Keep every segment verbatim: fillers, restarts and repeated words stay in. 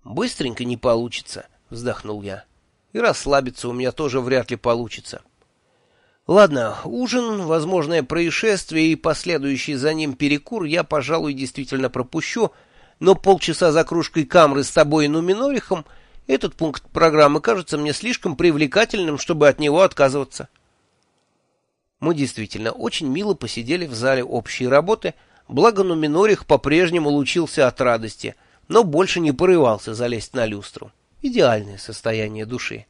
«Быстренько не получится», — вздохнул я. «И расслабиться у меня тоже вряд ли получится». Ладно, ужин, возможное происшествие и последующий за ним перекур я, пожалуй, действительно пропущу, но полчаса за кружкой камры с тобой и Нуминорихом этот пункт программы кажется мне слишком привлекательным, чтобы от него отказываться. Мы действительно очень мило посидели в зале общей работы, благо Нуминорих по-прежнему лучился от радости, но больше не порывался залезть на люстру. Идеальное состояние души.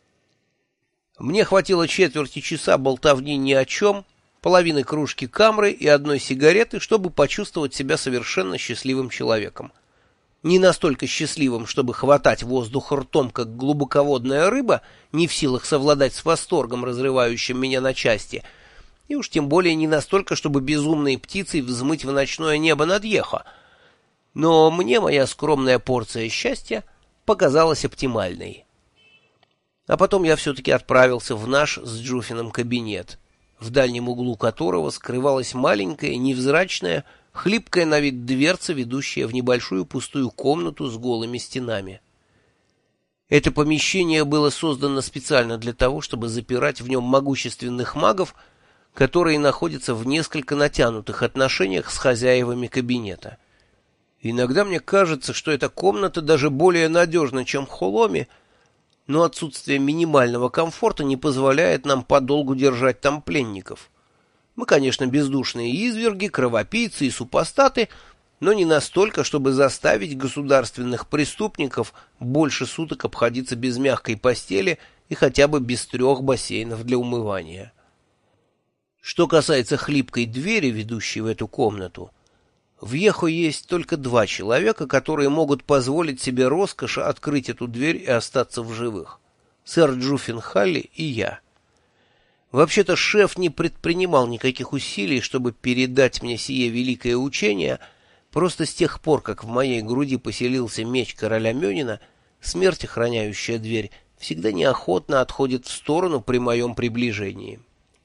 Мне хватило четверти часа болтовни ни о чем, половины кружки камры и одной сигареты, чтобы почувствовать себя совершенно счастливым человеком. Не настолько счастливым, чтобы хватать воздух ртом, как глубоководная рыба, не в силах совладать с восторгом, разрывающим меня на части, и уж тем более не настолько, чтобы безумной птицей взмыть в ночное небо над Йехо. Но мне моя скромная порция счастья показалась оптимальной. А потом я все-таки отправился в наш с Джуфином кабинет, в дальнем углу которого скрывалась маленькая, невзрачная, хлипкая на вид дверца, ведущая в небольшую пустую комнату с голыми стенами. Это помещение было создано специально для того, чтобы запирать в нем могущественных магов, которые находятся в несколько натянутых отношениях с хозяевами кабинета. Иногда мне кажется, что эта комната даже более надежна, чем Холоми, но отсутствие минимального комфорта не позволяет нам подолгу держать там пленников. Мы, конечно, бездушные изверги, кровопийцы и супостаты, но не настолько, чтобы заставить государственных преступников больше суток обходиться без мягкой постели и хотя бы без трех бассейнов для умывания. Что касается хлипкой двери, ведущей в эту комнату, в Йехо есть только два человека, которые могут позволить себе роскошь открыть эту дверь и остаться в живых. Сэр Джуфин Халли и я. Вообще-то шеф не предпринимал никаких усилий, чтобы передать мне сие великое учение, просто с тех пор, как в моей груди поселился меч короля Мёнина, смерть, охраняющая дверь, всегда неохотно отходит в сторону при моем приближении.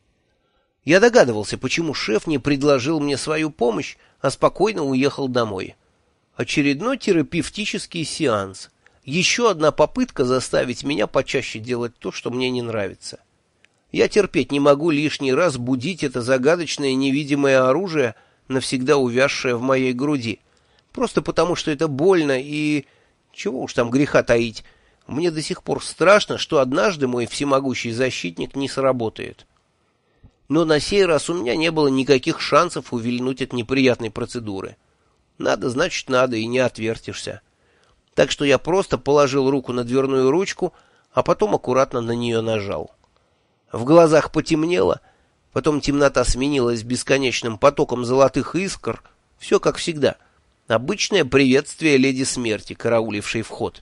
Я догадывался, почему шеф не предложил мне свою помощь, а спокойно уехал домой. Очередной терапевтический сеанс. Еще одна попытка заставить меня почаще делать то, что мне не нравится. Я терпеть не могу лишний раз будить это загадочное невидимое оружие, навсегда увязшее в моей груди. Просто потому, что это больно и... Чего уж там греха таить. Мне до сих пор страшно, что однажды мой всемогущий защитник не сработает. Но на сей раз у меня не было никаких шансов увильнуть от неприятной процедуры. Надо, значит, надо, и не отвертишься. Так что я просто положил руку на дверную ручку, а потом аккуратно на нее нажал. В глазах потемнело, потом темнота сменилась бесконечным потоком золотых искр, все как всегда. Обычное приветствие леди смерти, караулившей вход.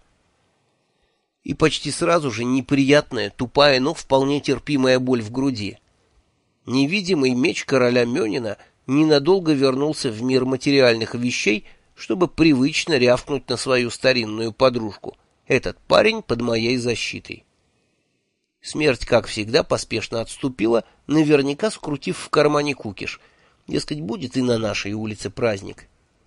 И почти сразу же неприятная, тупая, но вполне терпимая боль в груди. Невидимый меч короля Мёнина ненадолго вернулся в мир материальных вещей, чтобы привычно рявкнуть на свою старинную подружку. Этот парень под моей защитой. Смерть, как всегда, поспешно отступила, наверняка скрутив в кармане кукиш. Дескать, будет и на нашей улице праздник.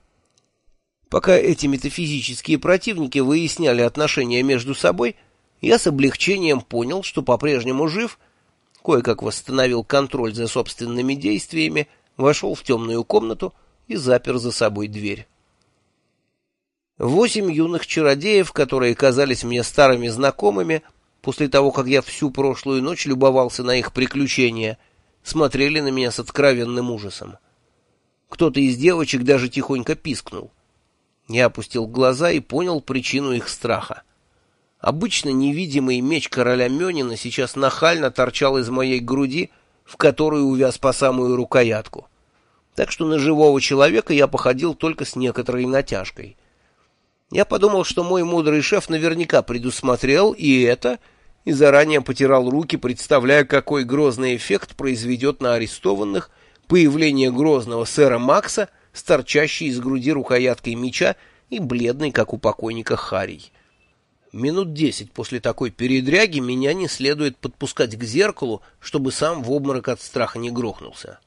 Пока эти метафизические противники выясняли отношения между собой, я с облегчением понял, что по-прежнему жив, кое-как восстановил контроль за собственными действиями, вошел в темную комнату и запер за собой дверь. Восемь юных чародеев, которые казались мне старыми знакомыми, после того, как я всю прошлую ночь любовался на их приключения, смотрели на меня с откровенным ужасом. Кто-то из девочек даже тихонько пискнул. Я опустил глаза и понял причину их страха. Обычно невидимый меч короля Мёнина сейчас нахально торчал из моей груди, в которую увяз по самую рукоятку. Так что на живого человека я походил только с некоторой натяжкой. Я подумал, что мой мудрый шеф наверняка предусмотрел и это, и заранее потирал руки, представляя, какой грозный эффект произведет на арестованных появление грозного сэра Макса с торчащей из груди рукояткой меча и бледной, как у покойника, Харей. Минут десять после такой передряги меня не следует подпускать к зеркалу, чтобы сам в обморок от страха не грохнулся.